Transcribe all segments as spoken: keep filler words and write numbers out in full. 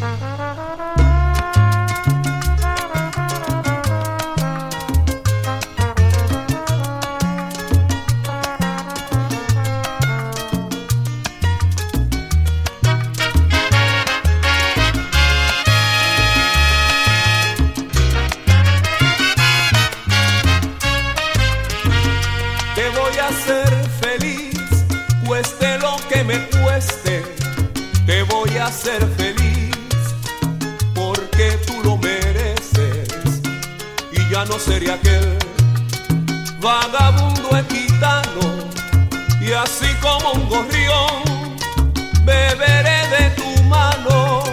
Ser feliz, cueste lo que me cueste, te voy a hacer feliz, porque tú lo mereces, y ya no seré aquel vagabundo gitano, y así como un gorrión, beberé de tu mano,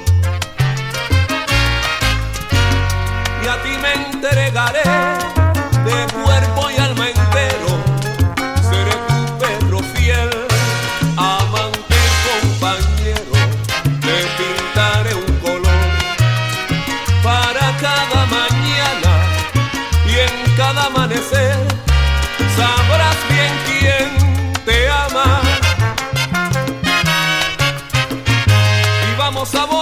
y a ti me entregaré de cuerpo y alma entero. Seré tu perro fiel, amante y compañero. Te pintaré un color para cada mañana, y en cada amanecer sabrás bien quién te ama. Y vamos a volar